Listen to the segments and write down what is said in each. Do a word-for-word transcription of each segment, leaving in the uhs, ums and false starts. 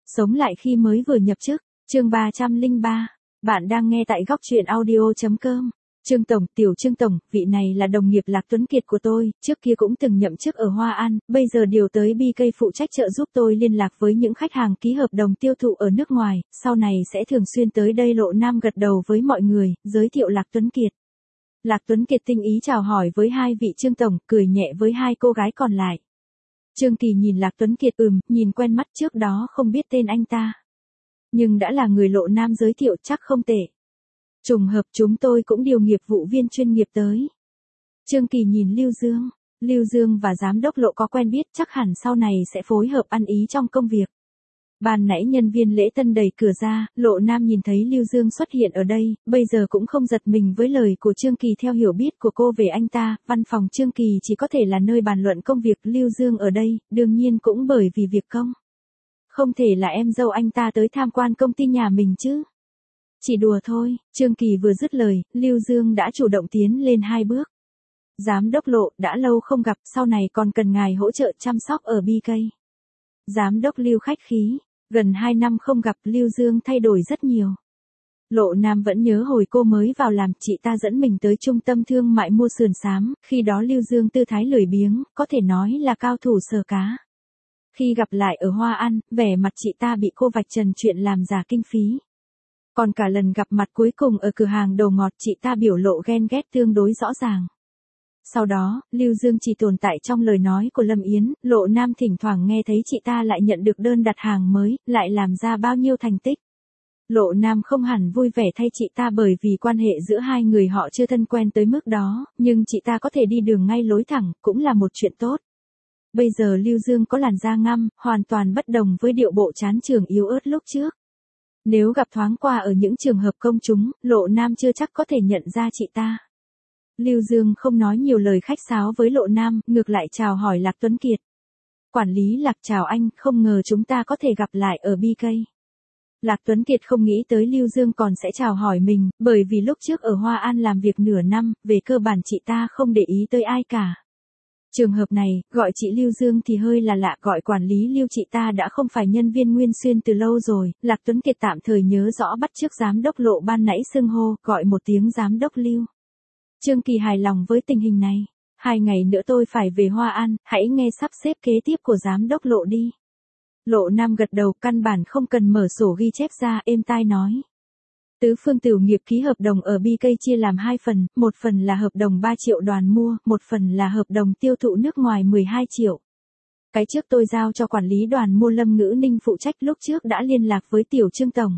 Sống lại khi mới vừa nhập chức, chương ba trăm lẻ ba. Bạn đang nghe tại góc truyện audio chấm com. Trương Tổng, tiểu Trương Tổng, vị này là đồng nghiệp Lạc Tuấn Kiệt của tôi, trước kia cũng từng nhậm chức ở Hoa An, bây giờ điều tới bê ca phụ trách trợ giúp tôi liên lạc với những khách hàng ký hợp đồng tiêu thụ ở nước ngoài, sau này sẽ thường xuyên tới đây. Lộ Nam gật đầu với mọi người, giới thiệu Lạc Tuấn Kiệt. Lạc Tuấn Kiệt tinh ý chào hỏi với hai vị Trương Tổng, cười nhẹ với hai cô gái còn lại. Trương Kỳ nhìn Lạc Tuấn Kiệt ừm, nhìn quen mắt, trước đó không biết tên anh ta. Nhưng đã là người Lộ Nam giới thiệu chắc không tệ. Trùng hợp chúng tôi cũng điều nghiệp vụ viên chuyên nghiệp tới. Trương Kỳ nhìn Lưu Dương. Lưu Dương và giám đốc Lộ có quen biết, chắc hẳn sau này sẽ phối hợp ăn ý trong công việc. Ban nãy nhân viên lễ tân đẩy cửa ra, Lộ Nam nhìn thấy Lưu Dương xuất hiện ở đây, bây giờ cũng không giật mình với lời của Trương Kỳ. Theo hiểu biết của cô về anh ta, văn phòng Trương Kỳ chỉ có thể là nơi bàn luận công việc. Lưu Dương ở đây, đương nhiên cũng bởi vì việc công. Không thể là em dâu anh ta tới tham quan công ty nhà mình chứ. Chỉ đùa thôi. Trương Kỳ vừa dứt lời, Lưu Dương đã chủ động tiến lên hai bước. Giám đốc Lộ, đã lâu không gặp, sau này còn cần ngài hỗ trợ chăm sóc ở bê ca. Giám đốc Lưu khách khí. Gần hai năm không gặp, Lưu Dương thay đổi rất nhiều. Lộ Nam vẫn nhớ hồi cô mới vào làm, chị ta dẫn mình tới trung tâm thương mại mua sườn xám, khi đó Lưu Dương tư thái lười biếng, có thể nói là cao thủ sờ cá. Khi gặp lại ở Hoa An, vẻ mặt chị ta bị cô vạch trần chuyện làm giả kinh phí. Còn cả lần gặp mặt cuối cùng ở cửa hàng đồ ngọt, chị ta biểu lộ ghen ghét tương đối rõ ràng. Sau đó, Lưu Dương chỉ tồn tại trong lời nói của Lâm Yến. Lộ Nam thỉnh thoảng nghe thấy chị ta lại nhận được đơn đặt hàng mới, lại làm ra bao nhiêu thành tích. Lộ Nam không hẳn vui vẻ thay chị ta bởi vì quan hệ giữa hai người họ chưa thân quen tới mức đó, nhưng chị ta có thể đi đường ngay lối thẳng, cũng là một chuyện tốt. Bây giờ Lưu Dương có làn da ngăm, hoàn toàn bất đồng với điệu bộ chán chường yếu ớt lúc trước. Nếu gặp thoáng qua ở những trường hợp công chúng, Lộ Nam chưa chắc có thể nhận ra chị ta. Lưu Dương không nói nhiều lời khách sáo với Lộ Nam, ngược lại chào hỏi Lạc Tuấn Kiệt. Quản lý Lạc, chào anh, không ngờ chúng ta có thể gặp lại ở bê ca. Lạc Tuấn Kiệt không nghĩ tới Lưu Dương còn sẽ chào hỏi mình, bởi vì lúc trước ở Hoa An làm việc nửa năm, về cơ bản chị ta không để ý tới ai cả. Trường hợp này, gọi chị Lưu Dương thì hơi là lạ, gọi quản lý Lưu chị ta đã không phải nhân viên Nguyên Xuyên từ lâu rồi. Lạc Tuấn Kiệt tạm thời nhớ rõ bắt chước giám đốc Lộ ban nãy xưng hô, gọi một tiếng giám đốc Lưu. Trương Kỳ hài lòng với tình hình này. Hai ngày nữa tôi phải về Hoa An, hãy nghe sắp xếp kế tiếp của giám đốc Lộ đi. Lộ Nam gật đầu, căn bản không cần mở sổ ghi chép ra, êm tai nói. Tứ Phương Tửu Nghiệp ký hợp đồng ở bê ca chia làm hai phần, một phần là hợp đồng ba triệu đoàn mua, một phần là hợp đồng tiêu thụ nước ngoài mười hai triệu. Cái trước tôi giao cho quản lý đoàn mua Lâm Ngữ Ninh phụ trách, lúc trước đã liên lạc với tiểu Trương Tổng.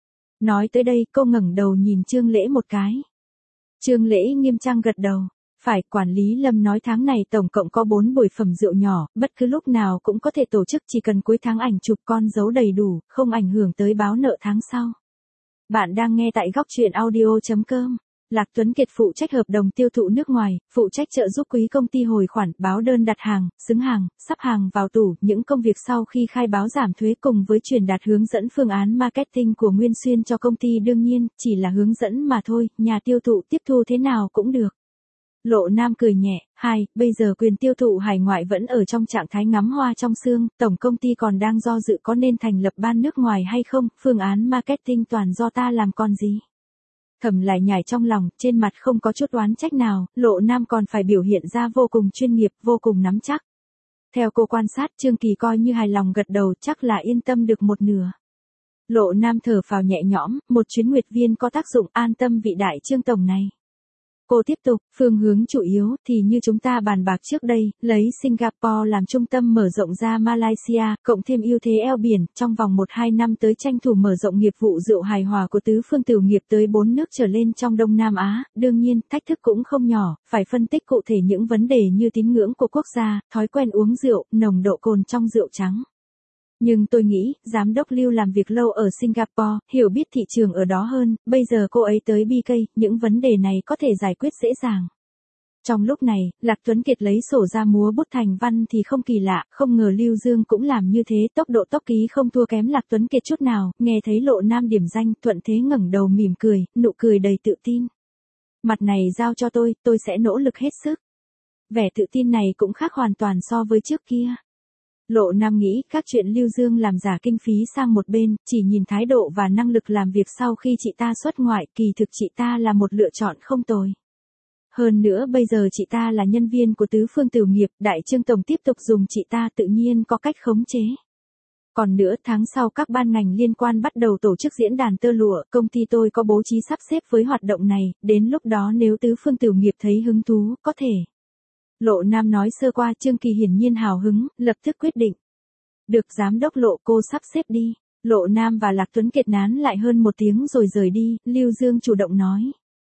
Nói tới đây, cô ngẩng đầu nhìn Trương Lễ một cái. Trương Lễ nghiêm trang gật đầu. Phải, quản lý Lâm nói tháng này tổng cộng có bốn buổi phẩm rượu nhỏ, bất cứ lúc nào cũng có thể tổ chức, chỉ cần cuối tháng ảnh chụp con dấu đầy đủ, không ảnh hưởng tới báo nợ tháng sau. Bạn đang nghe tại góc truyện audio chấm com. Lạc Tuấn Kiệt phụ trách hợp đồng tiêu thụ nước ngoài, phụ trách trợ giúp quý công ty hồi khoản, báo đơn đặt hàng, xứng hàng, sắp hàng vào tủ, những công việc sau khi khai báo giảm thuế cùng với truyền đạt hướng dẫn phương án marketing của Nguyên Xuyên cho công ty, đương nhiên, chỉ là hướng dẫn mà thôi, nhà tiêu thụ tiếp thu thế nào cũng được. Lộ Nam cười nhẹ, hai, bây giờ quyền tiêu thụ hải ngoại vẫn ở trong trạng thái ngắm hoa trong sương, tổng công ty còn đang do dự có nên thành lập ban nước ngoài hay không, phương án marketing toàn do ta làm còn gì. Thầm lại nhảy trong lòng, trên mặt không có chút oán trách nào, Lộ Nam còn phải biểu hiện ra vô cùng chuyên nghiệp, vô cùng nắm chắc. Theo cô quan sát, Trương Kỳ coi như hài lòng gật đầu, chắc là yên tâm được một nửa. Lộ Nam thở phào nhẹ nhõm, một chuyến nguyệt viên có tác dụng, an tâm vị đại Trương Tổng này. Cô tiếp tục, phương hướng chủ yếu thì như chúng ta bàn bạc trước đây, lấy Singapore làm trung tâm mở rộng ra Malaysia, cộng thêm ưu thế eo biển, trong vòng một hai năm tới tranh thủ mở rộng nghiệp vụ rượu hài hòa của Tứ Phương Tửu Nghiệp tới bốn nước trở lên trong Đông Nam Á. Đương nhiên, thách thức cũng không nhỏ, phải phân tích cụ thể những vấn đề như tín ngưỡng của quốc gia, thói quen uống rượu, nồng độ cồn trong rượu trắng. Nhưng tôi nghĩ, giám đốc Lưu làm việc lâu ở Singapore, hiểu biết thị trường ở đó hơn, bây giờ cô ấy tới bê ca, những vấn đề này có thể giải quyết dễ dàng. Trong lúc này, Lạc Tuấn Kiệt lấy sổ ra múa bút thành văn thì không kỳ lạ, không ngờ Lưu Dương cũng làm như thế, tốc độ tốc ký không thua kém Lạc Tuấn Kiệt chút nào, nghe thấy Lộ Nam điểm danh, thuận thế ngẩng đầu mỉm cười, nụ cười đầy tự tin. Mặt này giao cho tôi, tôi sẽ nỗ lực hết sức. Vẻ tự tin này cũng khác hoàn toàn so với trước kia. Lộ Nam nghĩ các chuyện Lưu Dương làm giả kinh phí sang một bên, chỉ nhìn thái độ và năng lực làm việc sau khi chị ta xuất ngoại, kỳ thực chị ta là một lựa chọn không tồi. Hơn nữa bây giờ chị ta là nhân viên của Tứ Phương Tửu Nghiệp, Đại Trương Tổng tiếp tục dùng chị ta tự nhiên có cách khống chế. Còn nữa, tháng sau các ban ngành liên quan bắt đầu tổ chức diễn đàn tơ lụa, công ty tôi có bố trí sắp xếp với hoạt động này, đến lúc đó nếu Tứ Phương Tửu Nghiệp thấy hứng thú, có thể. Lộ Nam nói sơ qua, Trương Kỳ hiển nhiên hào hứng, lập tức quyết định. Được giám đốc Lộ, cô sắp xếp đi. Lộ Nam và Lạc Tuấn Kiệt nán lại hơn một tiếng rồi rời đi, Lưu Dương chủ động nói.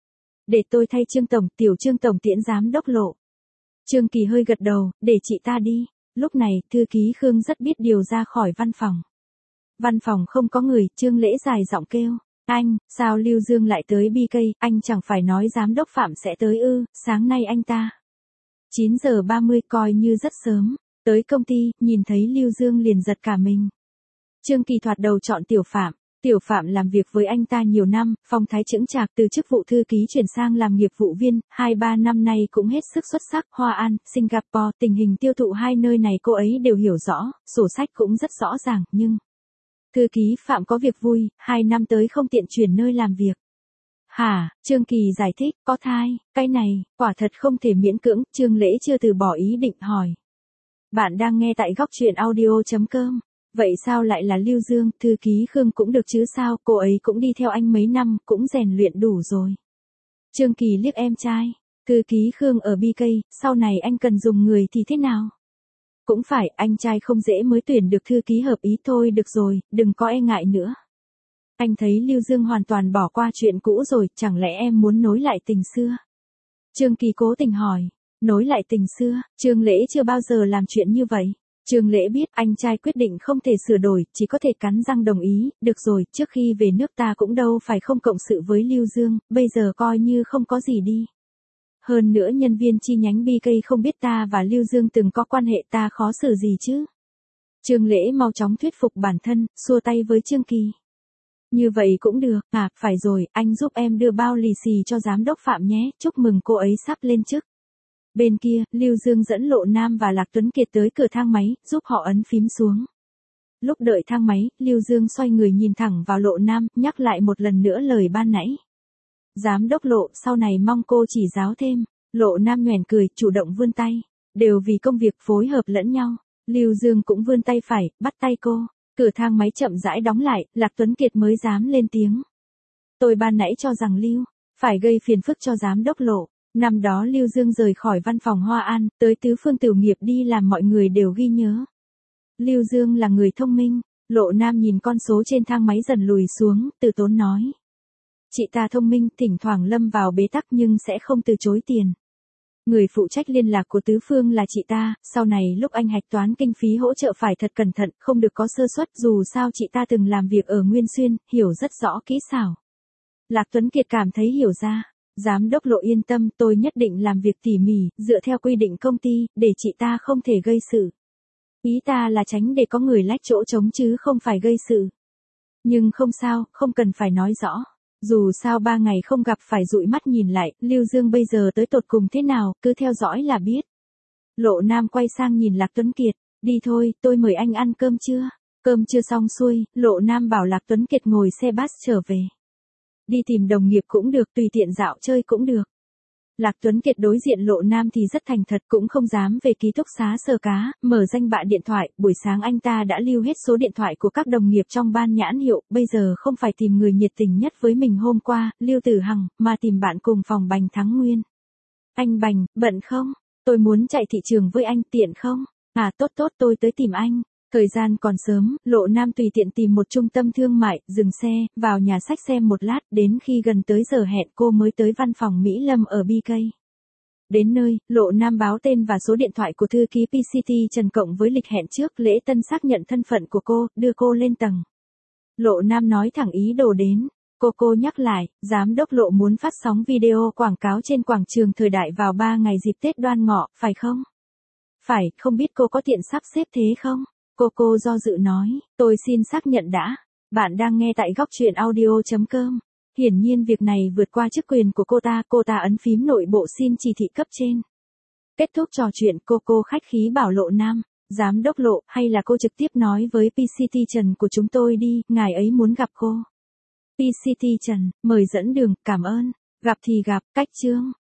Để tôi thay Trương Tổng, tiểu Trương Tổng tiễn giám đốc Lộ. Trương Kỳ hơi gật đầu, để chị ta đi. Lúc này, thư ký Khương rất biết điều ra khỏi văn phòng. Văn phòng không có người, Trương Lễ dài giọng kêu. Anh, sao Lưu Dương lại tới bê ca, anh chẳng phải nói giám đốc Phạm sẽ tới ư, sáng nay anh ta. chín giờ ba mươi coi như rất sớm, tới công ty, nhìn thấy Lưu Dương liền giật cả mình. Trương Kỳ thoạt đầu chọn Tiểu Phạm, Tiểu Phạm làm việc với anh ta nhiều năm, phong thái chững chạc, từ chức vụ thư ký chuyển sang làm nghiệp vụ viên, hai ba năm nay cũng hết sức xuất sắc. Hoa An, Singapore, tình hình tiêu thụ hai nơi này cô ấy đều hiểu rõ, sổ sách cũng rất rõ ràng, nhưng thư ký Phạm có việc vui, hai năm tới không tiện chuyển nơi làm việc. Hả, Trương Kỳ giải thích, có thai, cái này, quả thật không thể miễn cưỡng, Trương Lễ chưa từ bỏ ý định hỏi. Bạn đang nghe tại góc truyện audio.com. Vậy sao lại là Lưu Dương, thư ký Khương cũng được chứ sao, cô ấy cũng đi theo anh mấy năm, cũng rèn luyện đủ rồi. Trương Kỳ liếc em trai, thư ký Khương ở bê ca, sau này anh cần dùng người thì thế nào? Cũng phải, anh trai không dễ mới tuyển được thư ký hợp ý thôi, được rồi, đừng có e ngại nữa. Anh thấy Lưu Dương hoàn toàn bỏ qua chuyện cũ rồi, chẳng lẽ em muốn nối lại tình xưa? Trương Kỳ cố tình hỏi, nối lại tình xưa, Trương Lễ chưa bao giờ làm chuyện như vậy. Trương Lễ biết anh trai quyết định không thể sửa đổi, chỉ có thể cắn răng đồng ý, được rồi, trước khi về nước ta cũng đâu phải không cộng sự với Lưu Dương, bây giờ coi như không có gì đi. Hơn nữa nhân viên chi nhánh bê ca không biết ta và Lưu Dương từng có quan hệ, ta khó xử gì chứ. Trương Lễ mau chóng thuyết phục bản thân, xua tay với Trương Kỳ. Như vậy cũng được, à, phải rồi, anh giúp em đưa bao lì xì cho giám đốc Phạm nhé, chúc mừng cô ấy sắp lên chức. Bên kia, Lưu Dương dẫn Lộ Nam và Lạc Tuấn Kiệt tới cửa thang máy, giúp họ ấn phím xuống. Lúc đợi thang máy, Lưu Dương xoay người nhìn thẳng vào Lộ Nam, nhắc lại một lần nữa lời ban nãy. Giám đốc Lộ, sau này mong cô chỉ giáo thêm. Lộ Nam nhoẻn cười, chủ động vươn tay. Đều vì công việc phối hợp lẫn nhau. Lưu Dương cũng vươn tay phải, bắt tay cô. Cửa thang máy chậm rãi đóng lại, Lạc Tuấn Kiệt mới dám lên tiếng. Tôi ban nãy cho rằng Lưu, phải gây phiền phức cho giám đốc Lộ. Năm đó Lưu Dương rời khỏi văn phòng Hoa An, tới Tứ Phương Tửu Nghiệp đi làm mọi người đều ghi nhớ. Lưu Dương là người thông minh, Lộ Nam nhìn con số trên thang máy dần lùi xuống, từ tốn nói. Chị ta thông minh, thỉnh thoảng lâm vào bế tắc nhưng sẽ không từ chối tiền. Người phụ trách liên lạc của Tứ Phương là chị ta, sau này lúc anh hạch toán kinh phí hỗ trợ phải thật cẩn thận, không được có sơ suất, dù sao chị ta từng làm việc ở Nguyên Xuyên, hiểu rất rõ kỹ xảo. Lạc Tuấn Kiệt cảm thấy hiểu ra. Giám đốc Lộ yên tâm, tôi nhất định làm việc tỉ mỉ, dựa theo quy định công ty, để chị ta không thể gây sự. Ý ta là tránh để có người lách chỗ trống chứ không phải gây sự. Nhưng không sao, không cần phải nói rõ. Dù sao ba ngày không gặp phải dụi mắt nhìn lại, Lưu Dương bây giờ tới tột cùng thế nào, cứ theo dõi là biết. Lộ Nam quay sang nhìn Lạc Tuấn Kiệt, đi thôi, tôi mời anh ăn cơm trưa. Cơm chưa xong xuôi, Lộ Nam bảo Lạc Tuấn Kiệt ngồi xe bus trở về. Đi tìm đồng nghiệp cũng được, tùy tiện dạo chơi cũng được. Lạc Tuấn Kiệt đối diện Lộ Nam thì rất thành thật, cũng không dám về ký túc xá Sơ Cá, mở danh bạ điện thoại, buổi sáng anh ta đã lưu hết số điện thoại của các đồng nghiệp trong ban nhãn hiệu, bây giờ không phải tìm người nhiệt tình nhất với mình hôm qua, Lưu Tử Hằng, mà tìm bạn cùng phòng Bành Thắng Nguyên. Anh Bành, bận không? Tôi muốn chạy thị trường với anh, tiện không? À tốt tốt, tôi tới tìm anh. Thời gian còn sớm, Lộ Nam tùy tiện tìm một trung tâm thương mại, dừng xe, vào nhà xách xem một lát, đến khi gần tới giờ hẹn cô mới tới văn phòng Mỹ Lâm ở bê ca. Đến nơi, Lộ Nam báo tên và số điện thoại của thư ký pê xê tê Trần cộng với lịch hẹn trước, Lễ Tân xác nhận thân phận của cô, đưa cô lên tầng. Lộ Nam nói thẳng ý đồ đến. Cô cô nhắc lại, giám đốc Lộ muốn phát sóng video quảng cáo trên quảng trường Thời Đại vào ba ngày dịp Tết Đoan Ngọ, phải không? Phải, không biết cô có tiện sắp xếp thế không? Cô cô do dự nói, tôi xin xác nhận đã. Bạn đang nghe tại góc truyện audio.com. Hiển nhiên việc này vượt qua chức quyền của cô ta, cô ta ấn phím nội bộ xin chỉ thị cấp trên. Kết thúc trò chuyện, cô cô khách khí bảo Lộ Nam, Giám đốc Lộ, hay là cô trực tiếp nói với pê xê tê Trần của chúng tôi đi, ngài ấy muốn gặp cô. pê xê tê Trần, mời dẫn đường, cảm ơn. Gặp thì gặp, cách chương.